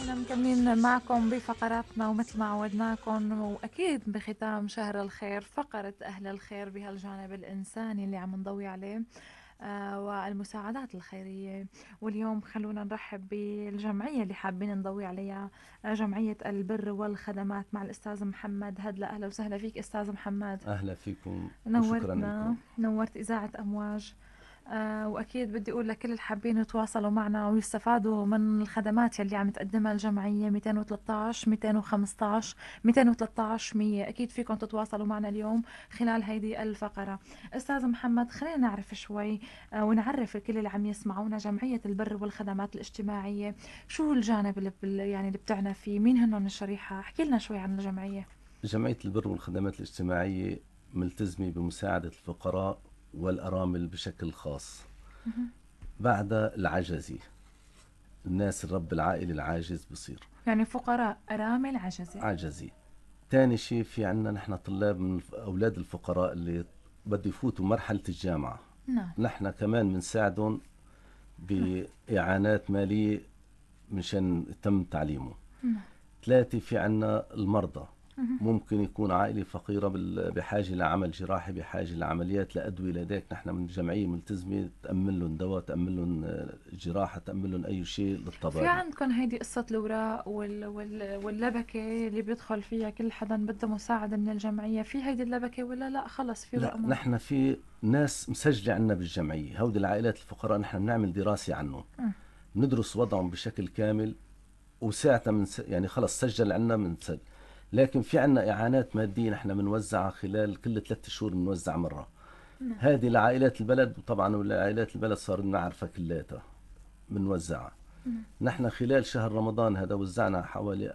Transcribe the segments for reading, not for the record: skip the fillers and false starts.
وسهلا، مكملين معكم بفقراتنا ومثل ما عودناكم، وأكيد بختام شهر الخير فقرة أهل الخير بهالجانب الإنساني اللي عم نضوي عليه والمساعدات الخيرية. واليوم خلونا نرحب بالجمعية اللي حابين نضوي عليها، جمعية البر والخدمات، مع الأستاذ محمد هدلة. أهلا وسهلا فيك أستاذ محمد. أهلا فيكم وشكرا نورتنا، لكم. نورت إذاعة أمواج. وأكيد بدي أقول لكل اللي حابين يتواصلوا معنا ويستفادوا من الخدمات يلي عم تقدمها الجمعية 213 215 213 100. أكيد فيكم تتواصلوا معنا اليوم خلال هيدي الفقرة. أستاذ محمد، خلينا نعرف شوي ونعرف الكل اللي عم يسمعونا جمعية البر والخدمات الاجتماعية. شو الجانب يعني اللي بتعنى فيه؟ مين هن الشريحة؟ احكي لنا شوي عن الجمعية. جمعية البر والخدمات الاجتماعية ملتزمة بمساعدة الفقراء والأرامل بشكل خاص. مهم. بعد العجزي، الناس الرب العائلي العاجز بصير يعني فقراء أرامل عجزة. عجزي. تاني شيء، في عنا نحن طلاب من أولاد الفقراء اللي بده يفوتوا مرحلة الجامعة، نعم. نحن كمان بنساعدهم نعم. بإعانات مالية مشان يتم تعليمه. نعم. ثلاثة، في عنا المرضى، مهم. ممكن يكون عائلة فقيرة بحاجة لعمل جراحي، بحاجة لعمليات، لأدوية، لديك نحن من الجمعية ملتزمة تأمن لهم دواء، تأمن لهم جراحة، تأمن لهم أي شيء في للطوارئ. عندكم هيدي قصة الوراق واللبكة اللي بيدخل فيها كل حدا بده مساعدة من الجمعية، في هيدي اللبكة ولا لا خلص في لا، رقمها؟ نحن في ناس مسجلة عنا بالجمعية، هودي العائلات الفقراء نحن بنعمل دراسة عنهم، أم. ندرس وضعهم بشكل كامل، وساعتها يعني خلص سجل عنا بنسجل. لكن في عنا إعانات مادية نحن بنوزعها خلال كل 3 شهور، بنوزع مرة. نعم. هذه لعائلات البلد، وطبعا لعائلات البلد صار نعرفها كلياتها بنوزعها. نعم. نحن خلال شهر رمضان هذا وزعنا حوالي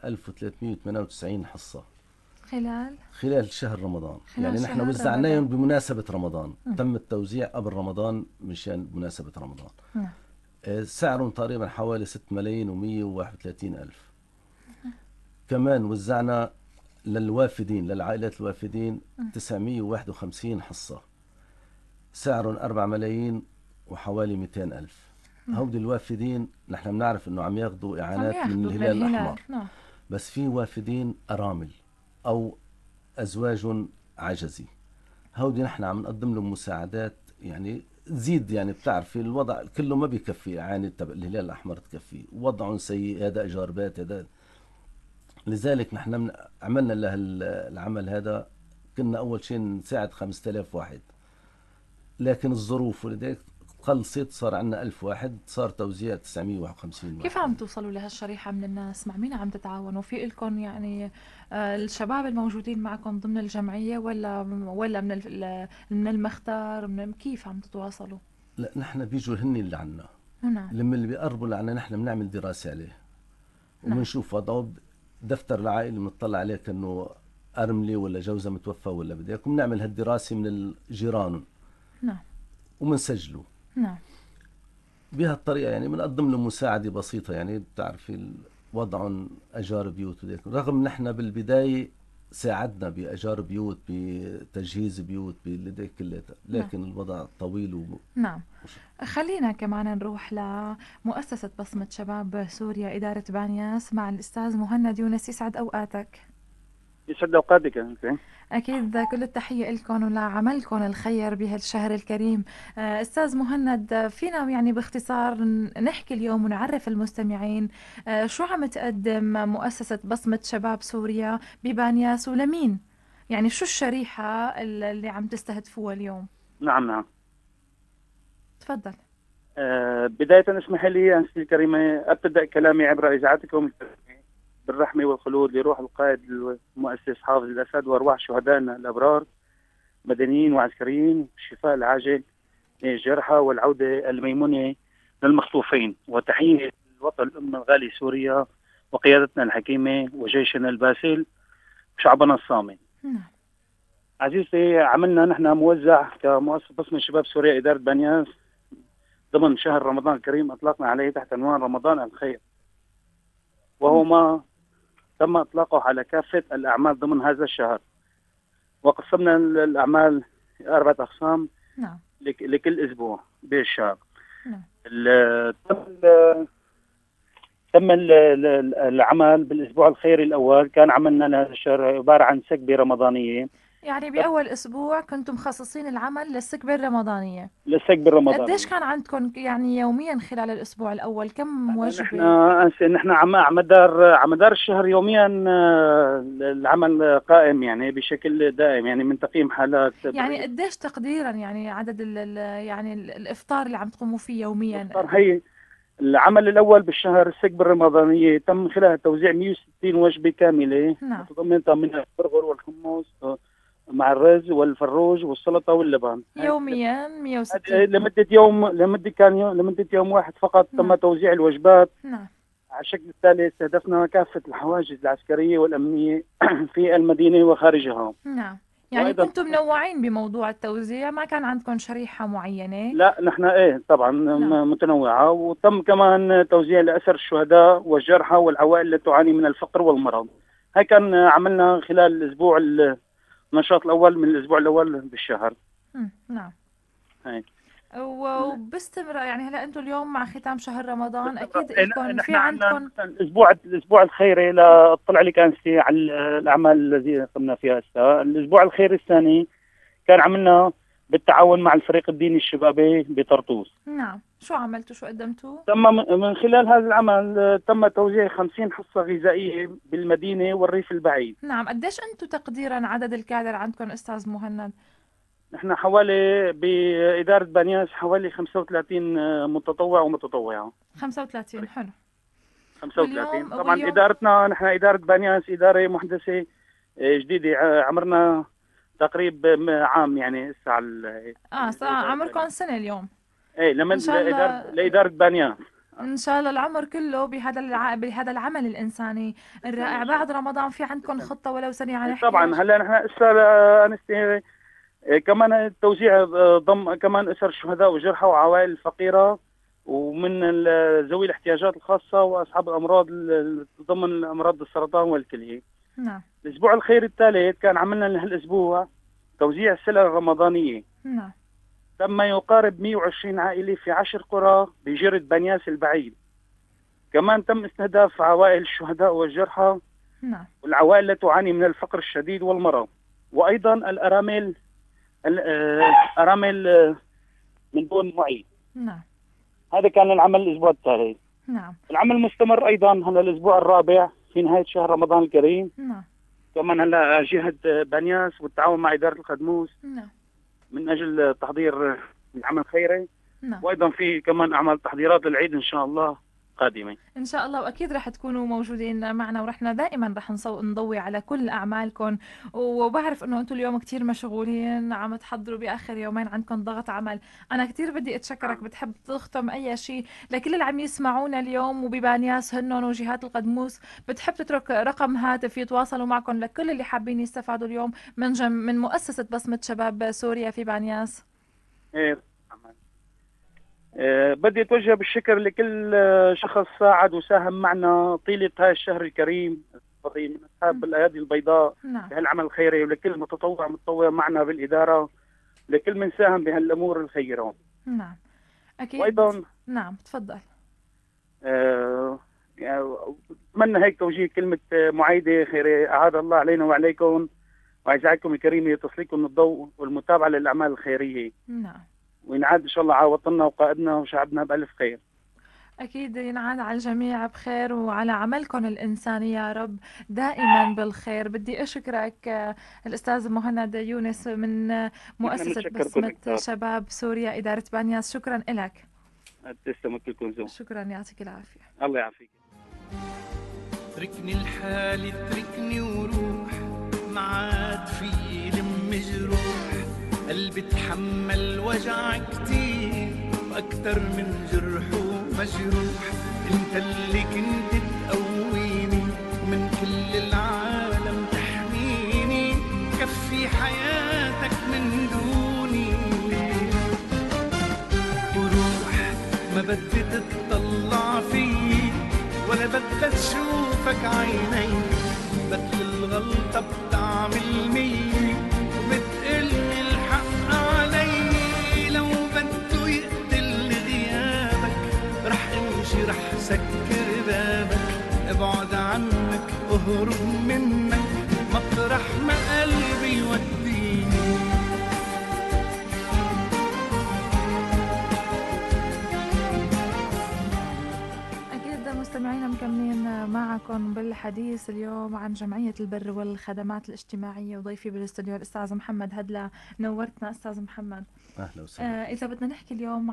1398 حصة خلال خلال شهر رمضان، خلال يعني نحن شهر رمضان. وزعناهم بمناسبة رمضان، أم. تم التوزيع قبل رمضان مشان مناسبة رمضان. نعم. سعرهم تقريبا حوالي 6 ملايين و131 ألف. كمان وزعنا للوافدين، للعائلات الوافدين، أم. 951 حصة، سعرهم 4 ملايين وحوالي 200 ألف. نعم. هودي الوافدين نحن بنعرف انه عم ياخذوا عم اعانات من ياخدوا من الهلال الهلال. الاحمر، نعم. بس في وافدين ارامل او ازواج عجزي، هودي نحن عم نقدم لهم مساعدات، يعني تزيد، يعني بتعرفي الوضع كله ما بيكفي اعانه تبع الهلال الاحمر تكفي، وضعهم سيء، هذا ايجار بيت، هذا. لذلك نحن عملنا له العمل هذا. كنا اول شيء نساعد 5000 واحد، لكن الظروف ولذلك خلصت، صار عندنا 1000 واحد، صار توزيع 951 كيف واحد عم عندنا. توصلوا لهالشريحة من الناس؟ مع مين عم تتعاونوا؟ في إلكم يعني الشباب الموجودين معكم ضمن الجمعية، ولا من المختار، كيف عم تتواصلوا؟ لا، نحن بيجوا هن اللي عنا، نعم. لما اللي بيقربوا لعنا نحن بنعمل دراسة عليه نعم. وبنشوف وضعه، دفتر العائلة بنطلع عليه كأنه أرملة ولا جوزها متوفى ولا بديك، وبنعمل هالدراسة من الجيران نعم. وبنسجله نعم. بهالطريقة. يعني بنقدم له مساعدة بسيطة، يعني بتعرفي وضعهم أجار بيوت وديك، رغم نحن بالبداية ساعدنا بأجار بيوت، بتجهيز بيوت، باللي كلها، نعم. لكن الوضع طويل نعم. خلينا كمان نروح لمؤسسة بصمة شباب سوريا إدارة بانياس مع الأستاذ مهند يونس. يسعد أوقاتك. يسعد اوقاتك يا أخي. أكيد كل التحية لكم ولعملكم الخير بهالشهر الكريم. أستاذ مهند، فينا يعني باختصار نحكي اليوم ونعرف المستمعين شو عم تقدم مؤسسة بصمة شباب سوريا ببانياس ولمين؟ يعني شو الشريحة اللي عم تستهدفوها اليوم؟ نعم نعم. تفضل. بداية اسمح لي أنستي الكريمة أبتدأ كلامي عبر إذاعتكم بالرحمة والخلود لروح القائد المؤسس حافظ الأسد وأرواح شهدائنا الأبرار مدنيين وعسكريين، الشفاء العاجل للجرحى والعودة الميمونة للمخطوفين، وتحية الوطن الأم الغالي سوريا وقيادتنا الحكيمة وجيشنا الباسل وشعبنا الصامت. نعم. عزيزتي، عملنا نحن موزع كمؤسسة بصمة شباب سوريا إدارة بنياس ضمن شهر رمضان الكريم، أطلقنا عليه تحت عنوان رمضان الخير، وهو ما تم إطلاقه على كافة الأعمال ضمن هذا الشهر، وقسمنا الأعمال 4 أقسام نعم. لكل أسبوع بالشهر. نعم. تم تم العمل بالاسبوع الخيري الاول. كان عملنا لهذا الشهر عباره عن سكبه رمضانيه. يعني بأول أسبوع كنتم مخصصين العمل للسكبة الرمضانية. للسكبه قديش الرمضانيه كان عندكم يعني يوميا خلال الأسبوع الأول كم نحن وجبة؟ نحن على مدار الشهر يوميا العمل قائم يعني بشكل دائم، يعني من تقييم حالات يعني قديش تقديرا يعني عدد يعني الإفطار اللي عم تقوموا فيه يوميا؟ هي العمل الأول بالشهر السكبة الرمضانية تم من خلال توزيع 160 وجبة كاملة نعم متضمنة من البرغل والحمص مع الرز والفروج والسلطة واللبن. يوميا هذه 160. لمدة يوم واحد فقط تم نعم توزيع الوجبات. نعم على الشكل التالي استهدفنا كافة الحواجز العسكرية والأمنية في المدينة وخارجها. نعم. يعني وأيضا كنتم منوعين بموضوع التوزيع، ما كان عندكم شريحة معينة؟ لا نحن طبعا نعم متنوعة، وتم كمان توزيع لأسر الشهداء والجرحى والعوائل التي تعاني من الفقر والمرض. هاي كان عملنا خلال الأسبوع النشاط الأول من الأسبوع الأول بالشهر. نعم. هاي وباستمرار يعني هلا انتم اليوم مع ختام شهر رمضان اكيد لكم في نحن عندنا عندكم. الأسبوع الخيري لاطلع لك أنسي على الأعمال التي قمنا فيها هسه. الأسبوع الخيري الثاني كان عملنا بالتعاون مع الفريق الديني الشبابي بطرطوس. نعم، شو عملتوا شو قدمتوا؟ تم من خلال هذا العمل تم توزيع 50 حصة غذائية بالمدينة والريف البعيد. نعم. قديش انتم تقديرا عدد الكادر عندكم استاذ مهند؟ نحن حوالي بإدارة بنياس حوالي 35 متطوع ومتطوعة. 35 حلو. 35 طبعا إدارتنا نحن إدارة بنياس إدارة محدثة جديدة، عمرنا تقريب عام يعني هسه على عمركم سنة اليوم. ايه لمن لإدارة بنياس. ان شاء الله العمر كله بهذا العمل الانساني الرائع. بعد رمضان في عندكم خطة ولو سريعة نحكي؟ طبعا هلا نحن هسه انستي كمان التوزيع ضم كمان اسر الشهداء والجرحى وعوائل الفقيره ومن ذوي الاحتياجات الخاصه واصحاب الامراض ضمن امراض السرطان والكليه. نعم. الاسبوع الخيري الثالث كان عملنا لهالاسبوع توزيع السلع الرمضانيه. نعم. تم يقارب 120 عائله في 10 قرى بجرة بنياس البعيد. كمان تم استهداف عوائل الشهداء والجرحى. نعم. والعوائل التي تعاني من الفقر الشديد والمرض، وايضا الارامل من دون معين. نعم. هذا كان العمل الاسبوع الثالث. نعم. العمل مستمر ايضا هلا الاسبوع الرابع في نهايه شهر رمضان الكريم. نعم. كمان هلا جهه بنياس والتعاون مع اداره القدموس. نعم. من اجل تحضير العمل الخيري. نعم. وايضا في كمان اعمال تحضيرات للعيد ان شاء الله قادمه. ان شاء الله، واكيد رح تكونوا موجودين معنا، ورحنا دائما رح نضوي على كل اعمالكم. وبعرف انه انتم اليوم كتير مشغولين عم تحضروا باخر يومين عندكم ضغط عمل. انا كتير بدي اتشكرك. بتحب تختم اي شيء لكل اللي عم يسمعونا اليوم وببانياس هنن وجهات القدموس؟ بتحب تترك رقم هاتف يتواصلوا معكم لكل اللي حابين يستفادوا اليوم من مؤسسة بصمة شباب سوريا في بانياس؟ ايه بدي اتوجه بالشكر لكل شخص ساعد وساهم معنا طيله هذا الشهر الكريم من اصحاب الايادي البيضاء في هالعمل الخيري، ولكل متطوع معنا بالاداره، لكل من ساهم بهالامور الخيره. نعم اكيد. وايضا نعم تفضل. اتمنى هيك توجيه كلمه معايده خيريه اعاد الله علينا وعليكم واعزائكم الكريمه تسليكم الضوء والمتابعه للاعمال الخيريه. نعم. وينعاد ان شاء الله على وطننا وقائدنا وشعبنا بألف خير. أكيد ينعاد على الجميع بخير وعلى عملكم الإنساني يا رب دائما بالخير. بدي أشكرك الأستاذ مهند يونس من مؤسسة بصمة شباب سوريا إدارة بانياس. شكرا لك. تسلموا كلكم زوم. شكرا، يعطيك العافية. الله يعافيك. اتركني لحالي اتركني وروح، ما عاد في لم جروح، قلبي تحمل وجع كتير واكتر من جرح ومجروح. انت اللي كنت تقويني ومن كل العالم تحميني، كفي حياتك من دوني وروح. ما بدي تطلع فيي ولا بدي تشوفك عيني، بدل الغلطة بتعمل مية وبتقلني الحق علي. لو بده يقتل غيابك رح امشي رح سكر بابك. ابعد عنك اهرب منك مطرح ما قلبي يوديني. أكيد مستمعينا مكملين معكم بالحديث اليوم عن جمعية البر والخدمات الاجتماعية، وضيفي بالاستوديو الأستاذ محمد هدلة. نورتنا أستاذ محمد. أهلا وسهلا. إذا بدنا نحكي اليوم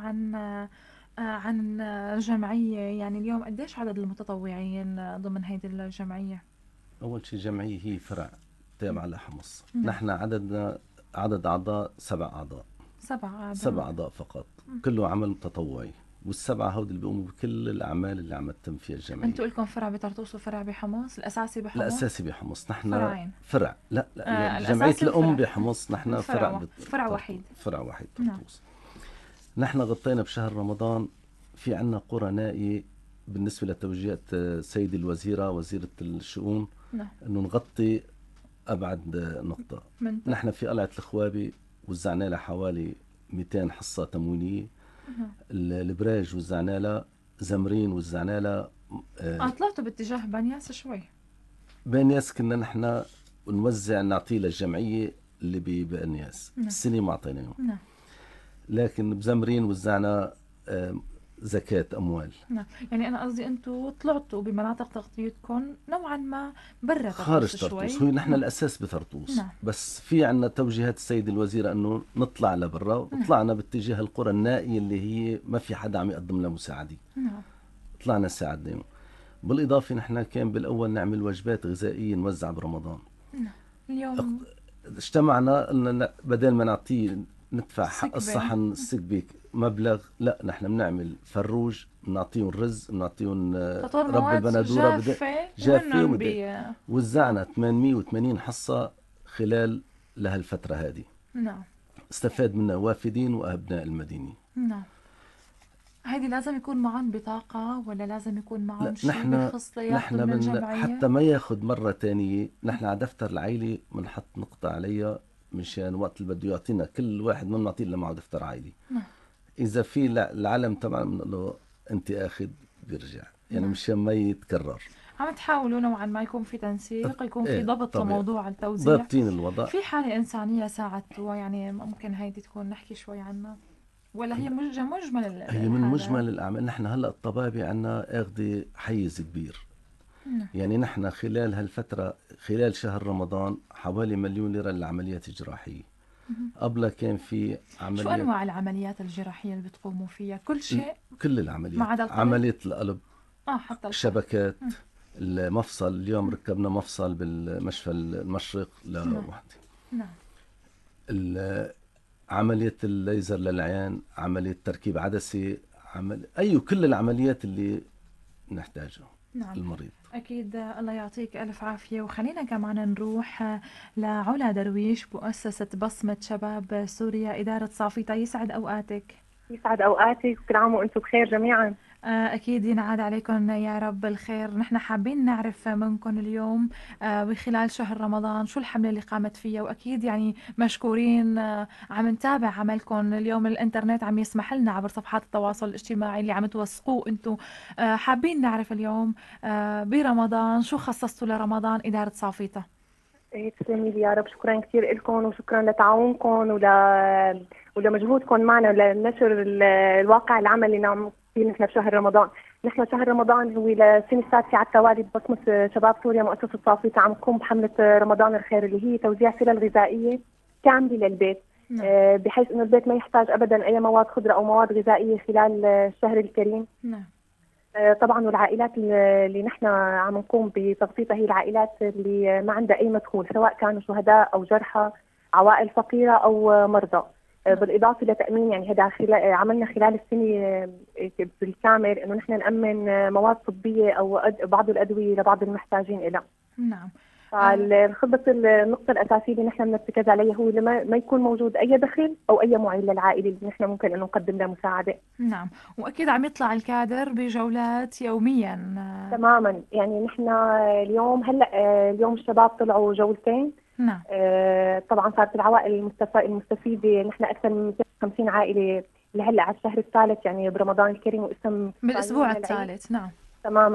عن جمعية، يعني اليوم قديش عدد المتطوعين ضمن هذه الجمعية؟ أول شيء جمعية هي فرع تابعة لحمص. نعم. نحن عدد أعضاء 7 أعضاء. 7 أعضاء فقط. كله عمل تطوعي، والسبعة هود اللي بيقوموا بكل الأعمال اللي عم تتم فيها الجمعية. أنتوا لكم فرع بطرطوس وفرع بحمص؟ الأساسي بحمص؟ الأساسي بحمص. نحن فرعين. فرع لا جمعية الأساسي الأم الفرع. بحمص. نحن فرع وحيد. فرع واحد نعم. طرطوس. نحن غطينا بشهر رمضان في عنا قرى نائية بالنسبة لتوجيهات سيدي الوزيرة وزيرة الشؤون، نعم. أنه نغطي أبعد نقطة. نحن في قلعة الخوابي وزعنا لها حوالي 200 حصة تموينية. البراج وزعنا لها، زمرين وزعنا لها. طلعتوا باتجاه بنياس شوي. بنياس كنا نحن نوزع نعطيه للجمعية اللي ببنياس. نعم. السنة ما أعطيناهم. نعم. لكن بزمرين وزعنا زكاة أموال. نعم، يعني أنا قصدي أنتوا طلعتوا بمناطق تغطيتكم نوعا ما برا خارج شوي. طرطوس. هو نحن الأساس بطرطوس. نعم. بس في عنا توجيهات السيد الوزير أنه نطلع لبرا، وطلعنا باتجاه القرى النائية اللي هي ما في حدا عم يقدم لها مساعدة. نعم. طلعنا ساعدناهم. بالإضافة نحن كان بالأول نعمل وجبات غذائية نوزع برمضان. نعم. اليوم اجتمعنا قلنا بدل ما نعطيه ندفع حق سكبة. الصحن السكبي مبلغ، لا نحن بنعمل فروج، بنعطيهم رز، بنعطيهم رب البندورة جافة وزعنا 880 حصة خلال لهالفترة هذه. نعم. استفاد منها وافدين وأبناء المدينة. نعم. هيدي لازم يكون معهم بطاقة ولا لازم يكون معهم شيء نحن بخص ياخذوا من الجمعية؟ حتى ما ياخذ مرة تانية. نحن على دفتر العائلة بنحط نقطة عليها مشان وقت اللي بده يعطينا كل واحد ما بنعطيه الا معه دفتر عائلي. نعم. إذا في العلم طبعا بنقول له أنت آخذ بيرجع، يعني مشان ما يتكرر. عم تحاولوا نوعا ما يكون في تنسيق، يكون في ضبط طبيعي. لموضوع التوزيع. ضابطين الوضع. في حالة إنسانية ساعدتوا، يعني ممكن هيدي تكون نحكي شوي عنها، ولا هي مجمل هي من مجمل الأعمال. نحن هلأ الطبابة عنا أخذ حيز كبير. يعني نحن خلال هالفترة، خلال شهر رمضان، حوالي 1,000,000 ليرة للعمليات الجراحية. قبل كان في عمليات. شو أنواع العمليات الجراحية اللي بتقوموا فيها؟ كل شيء؟ كل العمليات. ما عدا القلب؟ عملية القلب، حتى الشبكات، المفصل. اليوم ركبنا مفصل بالمشفى المشرق لوحدة. نعم. عملية الليزر للعين، عملية تركيب عدسي، كل العمليات اللي نحتاجها. نعم. المريض. أكيد. الله يعطيك ألف عافية. وخلينا كمان نروح لعلا درويش، مؤسسة بصمة شباب سوريا، إدارة صافيتا. يسعد أوقاتك. يسعد أوقاتك، وكل عام وأنتم بخير جميعا. أكيد ينعاد عليكم يا رب الخير. نحن حابين نعرف منكم اليوم بخلال شهر رمضان شو الحملة اللي قامت فيها، وأكيد يعني مشكورين. عم نتابع عملكم اليوم، الإنترنت عم يسمح لنا عبر صفحات التواصل الاجتماعي اللي عم توثقوه أنتم. حابين نعرف اليوم برمضان شو خصصتوا لرمضان إدارة صافيتا. تسلمي لي يا رب. شكرا كثير لكم، وشكرا لتعاونكم ولمجهودكم معنا لنشر الواقع العملي اللي نعم فيه نحن بشهر رمضان. نحن شهر رمضان هو للسنة السادسة على التوالي ببصمة شباب سوريا مؤسسة صافيتا عم تقوم بحملة رمضان الخير، اللي هي توزيع سلل غذائية كاملة للبيت. بحيث انه البيت ما يحتاج ابدا اي مواد خضراء او مواد غذائية خلال الشهر الكريم. طبعا والعائلات اللي نحن عم نقوم بتغطيتها هي العائلات اللي ما عندها اي مدخول، سواء كانوا شهداء او جرحى، عوائل فقيرة او مرضى. بالاضافه لتامين، يعني هذا عملنا خلال السنه بالكامل انه نحن نامن مواد طبيه او بعض الادويه لبعض المحتاجين لها. نعم. فالخطة النقطة الأساسية اللي نحن بنرتكز عليها هو ما يكون موجود أي دخل أو أي معين للعائلة اللي نحن ممكن إنه نقدم لها مساعدة. نعم. وأكيد عم يطلع الكادر بجولات يوميا. تماما. يعني نحن اليوم الشباب طلعوا جولتين. نعم. طبعا صارت العوائل المستفيدة نحن أكثر من 250 عائلة اللي هلا على الشهر الثالث يعني برمضان الكريم، واسم بالأسبوع الثالث. نعم. تماما.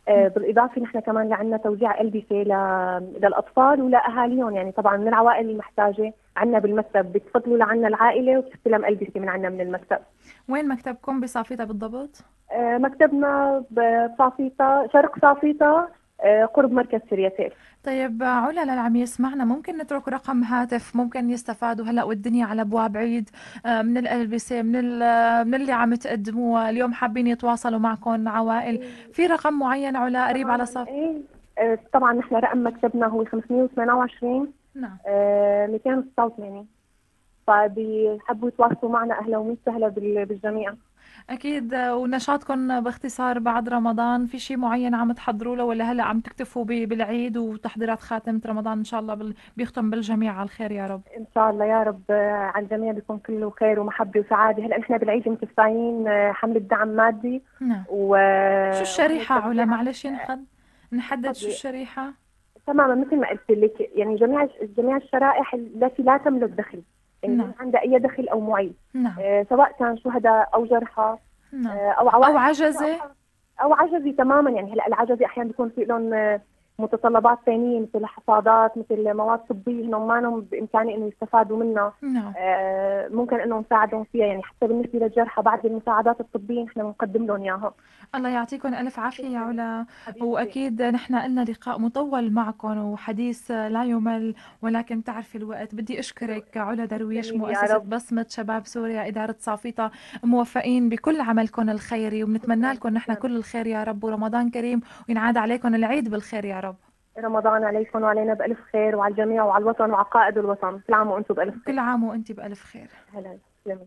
بالاضافه نحن كمان عندنا توزيع البسه للاطفال ولاهاليهم، يعني طبعا من العوائل المحتاجه عندنا بالمكتب بتفضلوا لعنا العائله وبتستلم البسه من عندنا من المكتب. وين مكتبكم بصافيتا بالضبط؟ مكتبنا بصافيتا، شرق صافيتا، قرب مركز سرياتيل. طيب علا، للي عم يسمعنا ممكن نترك رقم هاتف ممكن يستفادوا هلا والدنيا على ابواب عيد من الألبسة، من اللي عم تقدموه اليوم، حابين يتواصلوا معكم عوائل، في رقم معين علا قريب على تماما صف؟ ايه. طبعا نحن رقم مكتبنا هو 528 نعم 286، فبيحبوا يتواصلوا معنا اهلا وسهلا بالجميع. أكيد. ونشاطكم باختصار بعد رمضان في شيء معين عم تحضروا له، ولا هلا عم تكتفوا بالعيد وتحضيرات خاتمة رمضان إن شاء الله بيختم بالجميع على الخير يا رب؟ ان شاء الله يا رب على الجميع بيكون كله خير ومحبه وسعاده. هلا نحن بالعيد متوسعين حمله دعم مادي نعم. و شو الشريحة علا؟ معلش نحدد شو تفضلي. الشريحة؟ تماما مثل ما قلت لك، يعني جميع الشرائح التي لا تملك دخل، يعني نعم. ما عندها اي دخل او معين، نعم. سواء كان شهداء او جرحى نعم. او أو عوائل عجزة. او عجزي تماما. يعني هلا العجزي احيانا بيكون في لهم متطلبات ثانيه مثل حفاضات، مثل مواد طبيه هن ما لهم بامكانيه انه يستفادوا منها، نعم. ممكن انه نساعدهم فيها. يعني حتى بالنسبه للجرحى بعض المساعدات الطبيه نحن بنقدم لهم اياها. الله يعطيكم ألف عافية يا علا. حبيبتي. وأكيد نحن قلنا لقاء مطول معكم وحديث لا يمل، ولكن تعرفي الوقت. بدي أشكرك علا درويش، جميل يا مؤسسة رب. بصمة شباب سوريا إدارة صافيطة، موفقين بكل عملكم الخيري، وبنتمنى لكم نحن كل الخير يا رب، ورمضان كريم وينعاد عليكم العيد بالخير يا رب. رمضان عليكم وعلينا بألف خير، وعلى الجميع وعلى الوطن وعلى قائد الوطن. كل عام وأنتم بألف خير. كل عام وأنت بألف خير. هلا تسلمي.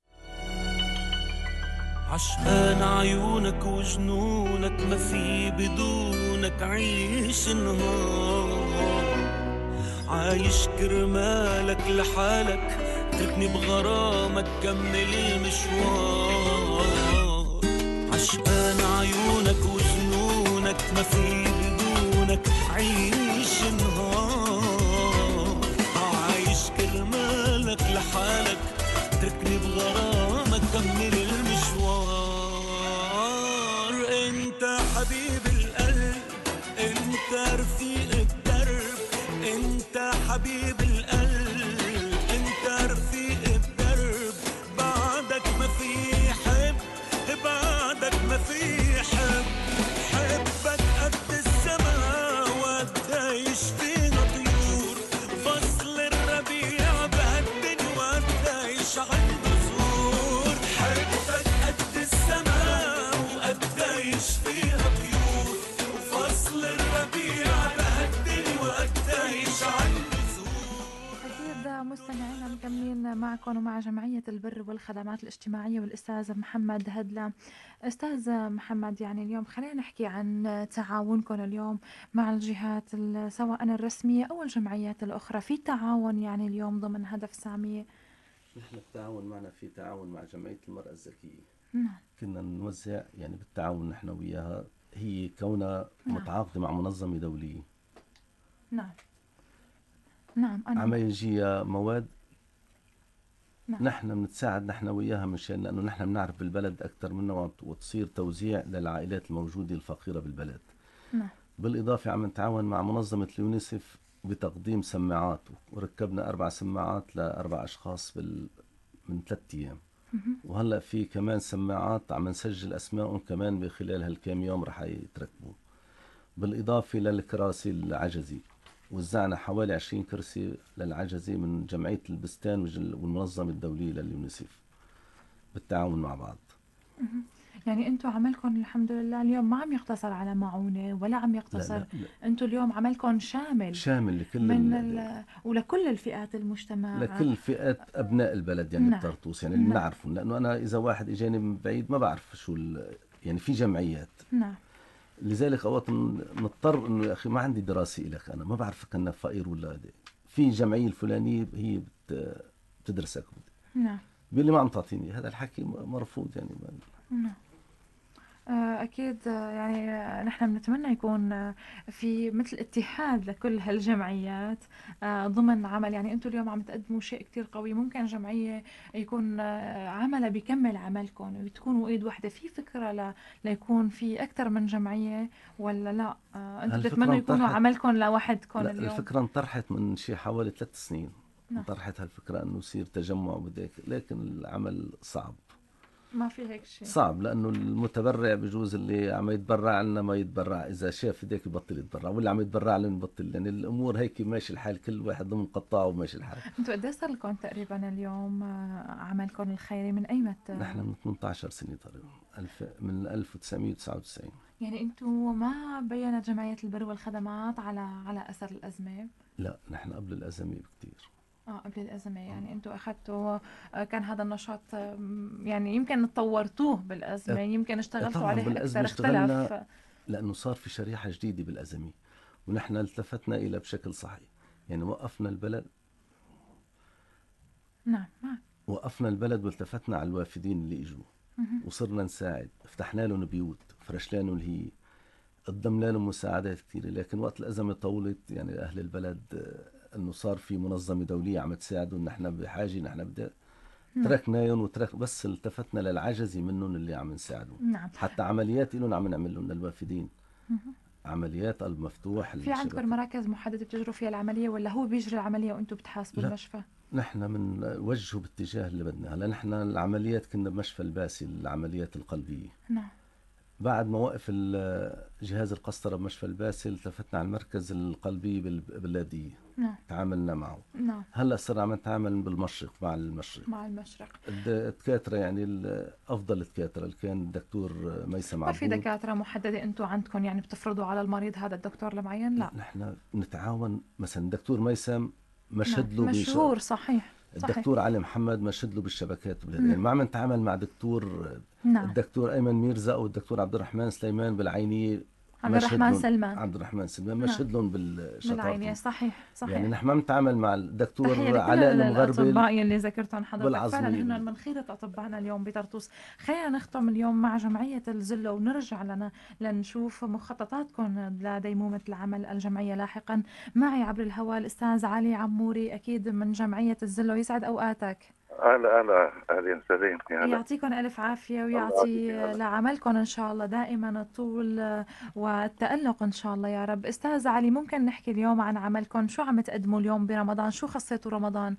عشقان عيونك وجنونك، ما في بدونك عيش نهار، عايش كرمالك لحالك، تركني بغرامك كمل المشوار. عشقان عيونك وجنونك، ما في بدونك عيش نهار، عايش كرمالك لحالك، تركني بغرامك كمل المشوار. انت حبيب القلب، انت رفيق الدرب، انت حبيب القلب، انت رفيق الدرب، بعدك ما في حب، بعدك ما في حب، حبك قد السماوات دايش فينا طيور، فصل الربيع بهالدنيا دايش عنده زور، حبك قد السماوات دايش فيها طيور، وفصل الربيع بهالدنيا دايش عنده زور. أكيد مستمعينا مكملين معكم ومع جمعية البر والخدمات الاجتماعية والأستاذ محمد هدلة. أستاذ محمد، يعني اليوم خلينا نحكي عن تعاونكم اليوم مع الجهات سواء الرسمية أو الجمعيات الأخرى، في تعاون يعني اليوم ضمن هدف سامية؟ نحن التعاون معنا في تعاون مع جمعية المرأة الذكية. نعم. كنا نوزع يعني بالتعاون نحن وياها، هي كونها نعم. متعاقدة مع منظمة دولية. نعم. نعم. عم يجيها مواد. نعم. نحن بنتساعد نحن وياها مشان لأنه نحن بنعرف بالبلد أكثر منها، وتصير توزيع للعائلات الموجودة الفقيرة بالبلد. نعم. بالإضافة عم نتعاون مع منظمة اليونيسف بتقديم سماعات، وركبنا 4 سماعات ل4 أشخاص من 3 أيام. وهلأ في كمان سماعات عم نسجل أسمائهم كمان بخلال هالكام يوم رح يتركبوا. بالإضافة للكراسي العجزي، وزعنا حوالي 20 كرسي للعجزي من جمعية البستان والمنظمة الدولية لليونيسف بالتعاون مع بعض. يعني انتم عملكم الحمد لله اليوم ما عم يقتصر على معونة ولا عم يقتصر، لا. انتم اليوم عملكم شامل لكل ولكل الفئات المجتمع، لكل فئات أبناء البلد يعني. نعم. بطرطوس يعني اللي نعم. بنعرفهم، لأنه أنا إذا واحد إجاني من بعيد ما بعرف شو يعني في جمعيات. نعم. لذلك أوقات نضطر إنه يا أخي ما عندي دراسة لك، أنا ما بعرف كنا فقير ولا في جمعية الفلانية هي بتدرسك. نعم. بيقول لي ما عم تعطيني، هذا الحكي مرفوض يعني. نعم. أكيد يعني نحن بنتمنى يكون في مثل اتحاد لكل هالجمعيات ضمن عمل. يعني أنتم اليوم عم تقدموا شيء كتير قوي. ممكن جمعية يكون عملها بيكمل عملكم وتكونوا إيد واحدة. في فكرة ليكون في أكثر من جمعية ولا لا؟ أنتم هالفكرة بتتمنوا يكونوا انطرحت، عملكم لوحدكم لا اليوم؟ الفكرة انطرحت من شي حوالي 3 سنين. نعم. انطرحت هالفكرة انه يصير تجمع بديك، لكن العمل صعب. ما في هيك شيء. صعب لانه المتبرع بجوز اللي عم يتبرع لنا ما يتبرع، اذا شاف هديك يبطل يتبرع، واللي عم يتبرع لنا يبطل. يعني الامور هيك ماشي الحال، كل واحد ضمن قطاعه وماشي الحال. أنتم قد إيه صار لكم تقريبا اليوم عملكم الخيري؟ من أي متى؟ نحن من 18 سنة تقريبا، من 1999. يعني أنتم ما بينت جمعية البر والخدمات على أثر الأزمة؟ لا نحن قبل الأزمة بكتير. قبل الأزمة. يعني أنتم أخذتوا كان هذا النشاط يعني يمكن تطورتوه بالأزمة، يمكن اشتغلتوا طبعا عليه بالأزمة أكثر، اختلف. اشتغلنا لأنه صار في شريحة جديدة بالأزمة، ونحن التفتنا إلى بشكل صحيح. يعني وقفنا البلد، نعم معك. وقفنا البلد والتفتنا على الوافدين اللي اجوا، مهم. وصرنا نساعد، فتحنا لهم بيوت، فرشنا لهم الهي، قدمنا لهم مساعدات كثيرة. لكن وقت الأزمة طولت، يعني أهل البلد أنه صار في منظمة دولية عم تساعدهم، نحن بحاجة، نحن بدنا نعم. تركناهم بس التفتنا للعجز منهم اللي عم نساعدهم. نعم. حتى عمليات لهم عم نعمل لهم للوافدين، مهم. عمليات قلب مفتوح، في عندكم الشبكة. مراكز محددة بتجروا فيها العملية ولا هو بيجري العملية وأنتم بتحاسبوا لا المشفى؟ نحن بنوجهه باتجاه اللي بدنا. هلا نحن العمليات كنا بمشفى الباسل، العمليات القلبية. نعم. بعد ما وقف جهاز القسطرة بمشفى الباسل، التفتنا على المركز القلبي بالبلدية، نعم. تعاملنا معه. نعم. هلا صرنا عم نتعامل بالمشرق، مع المشرق. مع المشرق. الدكاترة يعني أفضل الدكاترة اللي كان الدكتور ميسم ما في عبود. دكاترة محددة أنتم عندكم يعني بتفرضوا على المريض هذا الدكتور المعين؟ لا. نحن نتعاون، مثلا الدكتور ميسم نعم. مشهد له مشهور. صحيح. صحيح. الدكتور علي محمد مشهد له بالشبكات يعني نعم. ما عم نتعامل مع دكتور، نعم. الدكتور أيمن ميرزا أو الدكتور عبد الرحمن سليمان بالعينية، عبد مشهد الرحمن لهم سلمان. عبد الرحمن سلمان نعم. مشهد لهم بالعينية. بالشطارة. صحيح. يعني صحيح. نحن ما بنتعامل مع تحية الدكتور لكل علاء المغربل الأطباء يلي ذكرتهم حضرتك. فعلا بالعظمية. هن من خيرة أطبائنا اليوم بطرطوس. خلينا نختم اليوم مع جمعية الزلة ونرجع لنشوف مخططاتكم لديمومة العمل الجمعية لاحقا. معي عبر الهواء الأستاذ علي عموري أكيد من جمعية الزلة. يسعد أوقاتك. هلا اهلين وسهلين. يعطيكم ألف عافية الله ويعطي يعافيك. لعملكم إن شاء الله دائما الطول والتألق إن شاء الله يا رب. أستاذ علي، ممكن نحكي اليوم عن عملكم؟ شو عم تقدموا اليوم برمضان؟ شو خصيتوا رمضان؟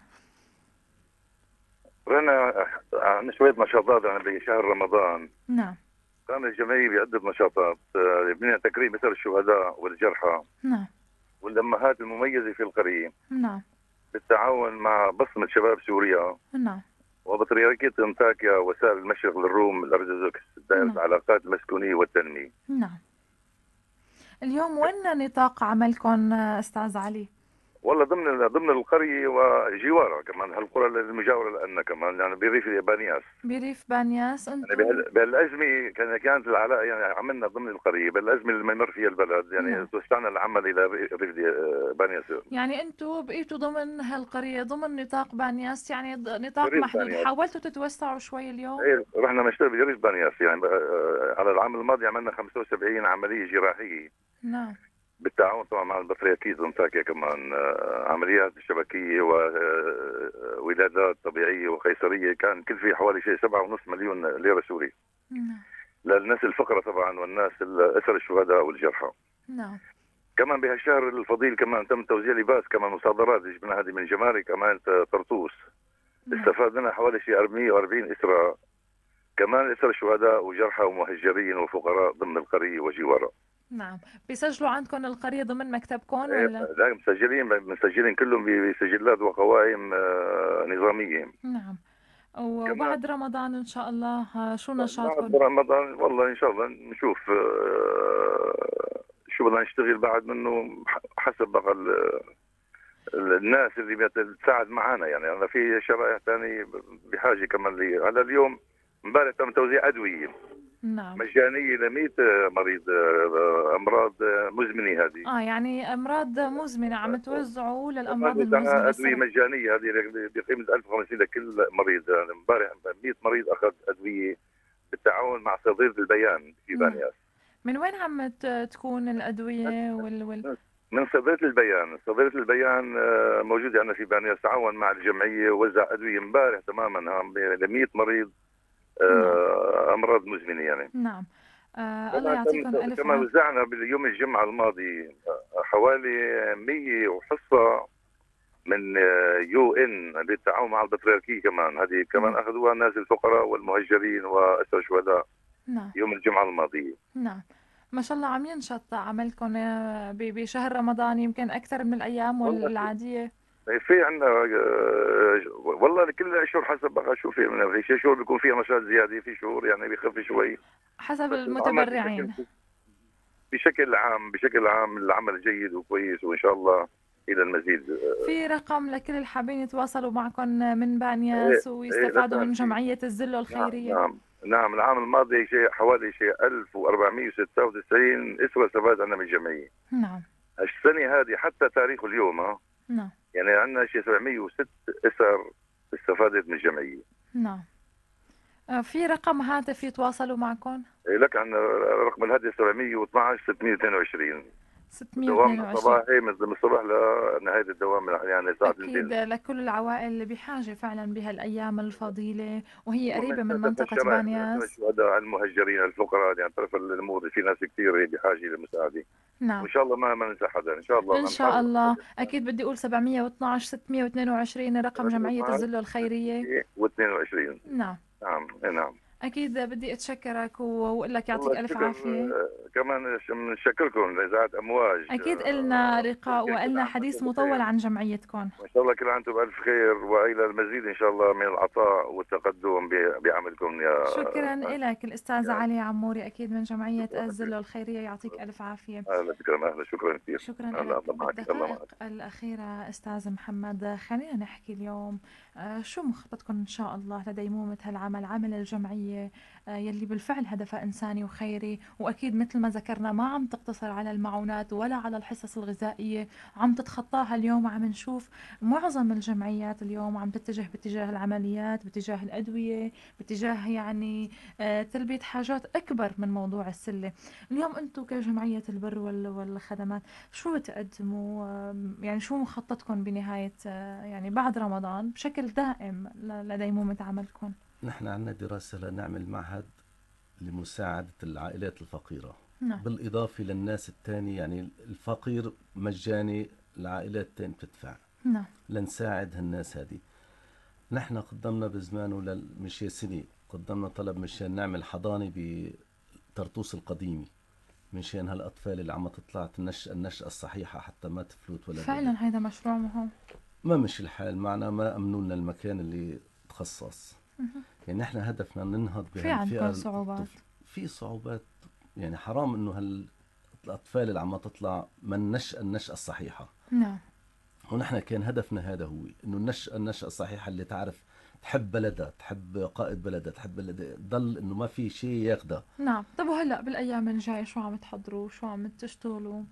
رنا عندنا شوية نشاطات يعني بشهر رمضان. نعم. كان الجمعية بيقدم نشاطات منها تكريم أسر الشهداء والجرحى نعم. والأمهات المميزة في القرية نعم. بالتعاون مع بصمة شباب سوريا نعم. وبطريقية انطاكيا وسائل المشرق للروم الأرثوذكس دائرة نعم. العلاقات المسكونية والتنمية. نعم. اليوم وين نطاق عملكم أستاذ علي؟ والله ضمن القرية وجوارها كمان هالقرى المجاورة لنا كمان يعني بريف بانياس. بريف بانياس يعني أنتم؟ بهالأزمة كانت العلاقة يعني عملنا ضمن القرية بالأزمة اللي يمر فيها البلد يعني نعم. توسعنا العمل إلى ريف بانياس. يعني أنتم بقيتوا ضمن هالقرية ضمن نطاق بانياس، يعني نطاق بريف محدود. بانياس. حاولتوا تتوسعوا شوي اليوم؟ إيه رحنا نشتغل بريف بانياس يعني على العام الماضي عملنا 75 عملية جراحية. نعم. بالتعاون طبعا مع البطريركية انطاكيا كمان عمليات شبكية وولادات طبيعية وقيصرية كان كل فيه حوالي شيء 7.5 مليون ليرة سوري. نعم. للناس الفقراء طبعا والناس أسر الشهداء والجرحى. نعم. كمان بهالشهر الفضيل كمان تم توزيع لباس كمان مصادرات جبنا هذه من جمارك أمانة طرطوس. نعم. استفاد منها حوالي شيء 440 أسرة كمان أسر الشهداء وجرحى ومهجرين وفقراء ضمن القرية وجوارها. نعم. بيسجلوا عندكم القرية ضمن مكتبكم إيه ولا؟ لا مسجلين كلهم بسجلات وقوائم نظامية. نعم. وبعد رمضان إن شاء الله شو بعد نشاطكم؟ رمضان والله إن شاء الله نشوف شو بدنا نشتغل بعد منه حسب بقى الناس اللي بتساعد معنا. يعني أنا في شرائح ثانية بحاجة كمان لي. على اليوم امبارح تم توزيع أدوية نعم. مجانية ل 100 مريض أمراض مزمنة. هذه يعني أمراض مزمنة عم توزعوا للأمراض المزمنة. أدوية مجانية هذه بقيمة 1050 لكل مريض. يعني امبارح 100 مريض أخذ أدوية بالتعاون مع صيدلة البيان في نعم. بانياس. من وين عم تكون الأدوية من صيدلة البيان. صيدلة البيان موجودة عندنا في بانياس، تعاون مع الجمعية ووزع أدوية امبارح تماما ل 100 مريض نعم. أمراض مزمنة يعني. نعم. الله يعطيكم ألف كما عافية. وزعنا باليوم الجمعة الماضي حوالي 100 وحصة من UN بالتعاون مع البطريركية كمان. هذه كمان أخذوها الناس الفقراء والمهجرين وأسر الشهداء نعم. يوم الجمعة الماضية. نعم. ما شاء الله عم ينشط عملكم بشهر رمضان يمكن أكثر من الأيام العادية. في عندنا والله كل الشهور حسب بقى شو في شهور بيكون فيها نشاط زيادة، في شهور يعني بيخف شوي حسب المتبرعين. بشكل عام العمل جيد وكويس، وإن شاء الله إلى المزيد. في رقم لكل الحابين يتواصلوا معكم من بانياس ويستفادوا من جمعية الزلو الخيرية؟ نعم العام الماضي حوالي 1496 أسرة استفادت عنا من الجمعية. نعم. السنة هذه حتى تاريخ اليوم نعم. يعني عندنا 706 أسر استفادت من الجمعية. نعم. في رقم هاتف يتواصلوا معكم؟ لك عندنا رقم الهاتف 712 622 دوام 622 صباحي من الصبح لنهاية الدوام يعني الساعة 2. أكيد لكل العوائل اللي بحاجة فعلا بهالأيام الفضيلة، وهي قريبة من منطقة بانياس. الشهداء، المهجرين، الفقراء، يعني طرف الأمور في ناس كثير بحاجة للمساعدة. نعم. وإن شاء الله ما ننسى حدا إن شاء الله. إن شاء الله. أكيد بدي أقول 712 622 رقم جمعية الزلو الخيرية و22. نعم. نعم. أكيد بدي أتشكرك وأقول لك يعطيك ألف عافية. كمان بنشكركم لإذاعة أمواج. أكيد إلنا لقاء وإلنا حديث مطول عن جمعيتكم. وإن شاء الله كل عام وأنتم بألف خير، وإلى المزيد إن شاء الله من العطاء والتقدم بعملكم يا. شكرا لك الأستاذ علي عموري أكيد من جمعية الزلو الخيرية، يعطيك ألف عافية. أهلا بكم. شكرا كثير. شكرا لك. بالدقائق الأخيرة أستاذ محمد خلينا نحكي اليوم شو مخططكم إن شاء الله لديمومة هالعمل، عمل الجمعية يلي بالفعل هدفها إنساني وخيري، وأكيد مثل ما ذكرنا ما عم تقتصر على المعونات ولا على الحصص الغذائية، عم تتخطاها اليوم. عم نشوف معظم الجمعيات اليوم عم تتجه باتجاه العمليات، باتجاه الأدوية، باتجاه يعني تلبية حاجات أكبر من موضوع السلة. اليوم أنتم كجمعية البر والخدمات شو بتقدموا؟ يعني شو مخططكم بنهاية يعني بعد رمضان بشكل دائم لديمومة عملكم؟ نحن عندنا دراسة لنعمل معهد لمساعدة العائلات الفقيرة. نعم. بالإضافة للناس التاني، يعني الفقير مجاني، العائلات التانية بتدفع. نعم. لنساعد هالناس هذه. نحن قدمنا بزمانه مشي سنة قدمنا طلب مشان نعمل حضانة بطرطوس القديمة، مشان هالأطفال اللي عم تطلع النشأة الصحيحة حتى ما تفلت ولا فعلا هذا مشروع مهم. ما مش الحال معنا، ما أمنوا لنا المكان اللي تخصص. يعني نحن هدفنا ننهض في عندكم صعوبات؟ في صعوبات، يعني حرام انه الأطفال اللي عم تطلع ما النشأة الصحيحة. نعم. ونحن كان هدفنا هذا هو انه النشأة الصحيحة اللي تعرف تحب بلدها، تحب قائد بلدها، تحب بلدها، ضل انه ما في شيء ياخدها. نعم. طب وهلا بالايام الجايه شو عم تحضروا، شو عم تشتغلوا؟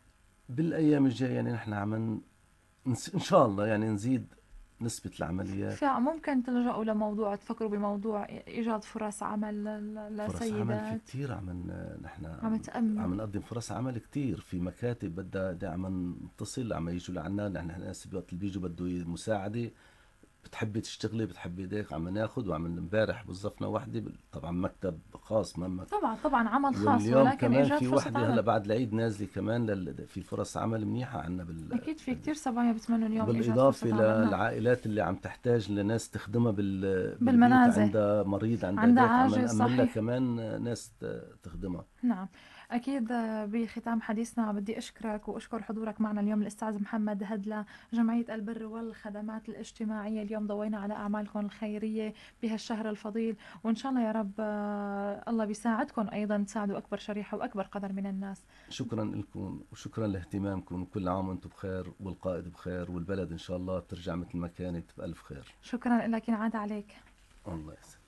بالايام الجايه يعني نحن عم ان شاء الله يعني نزيد نسبة العمليات. فممكن تلجأوا لموضوع، تفكروا بموضوع إيجاد فرص عمل للسيدات. فرص عمل في كتير نحن عم نقدم فرص عمل كتير في مكاتب بدها عم نتصل، عم يجوا لعنا. نحن ناس وقت اللي بيجوا بده مساعدة، بتحبي تشتغلي، بتحبي هيك، عم ناخذ. وعم امبارح وظفنا وحده طبعا مكتب خاص، ما طبعا عمل خاص، ولكن كمان إيجاد في وحده هلا بعد العيد نازله كمان في فرص عمل منيحه عندنا اكيد في كثير صبايا بتمنوا اليوم بالاضافه للعائلات اللي عم تحتاج لناس تخدمها بالمنازل، عندها مريض، عندها عاجز، عم نعمل كمان ناس تخدمها. نعم. أكيد. بختام حديثنا بدي أشكرك وأشكر حضورك معنا اليوم الأستاذ محمد هدلة، جمعية البر والخدمات الاجتماعية. اليوم ضوينا على أعمالكم الخيرية بهالشهر الفضيل، وإن شاء الله يا رب الله بيساعدكم أيضا تساعدوا أكبر شريحة وأكبر قدر من الناس. شكرا لكم وشكرا لاهتمامكم. كل عام وأنتم بخير والقائد بخير والبلد إن شاء الله ترجع مثل ما كانت بألف خير. شكرا لك، ينعاد عليك. الله يسلمك.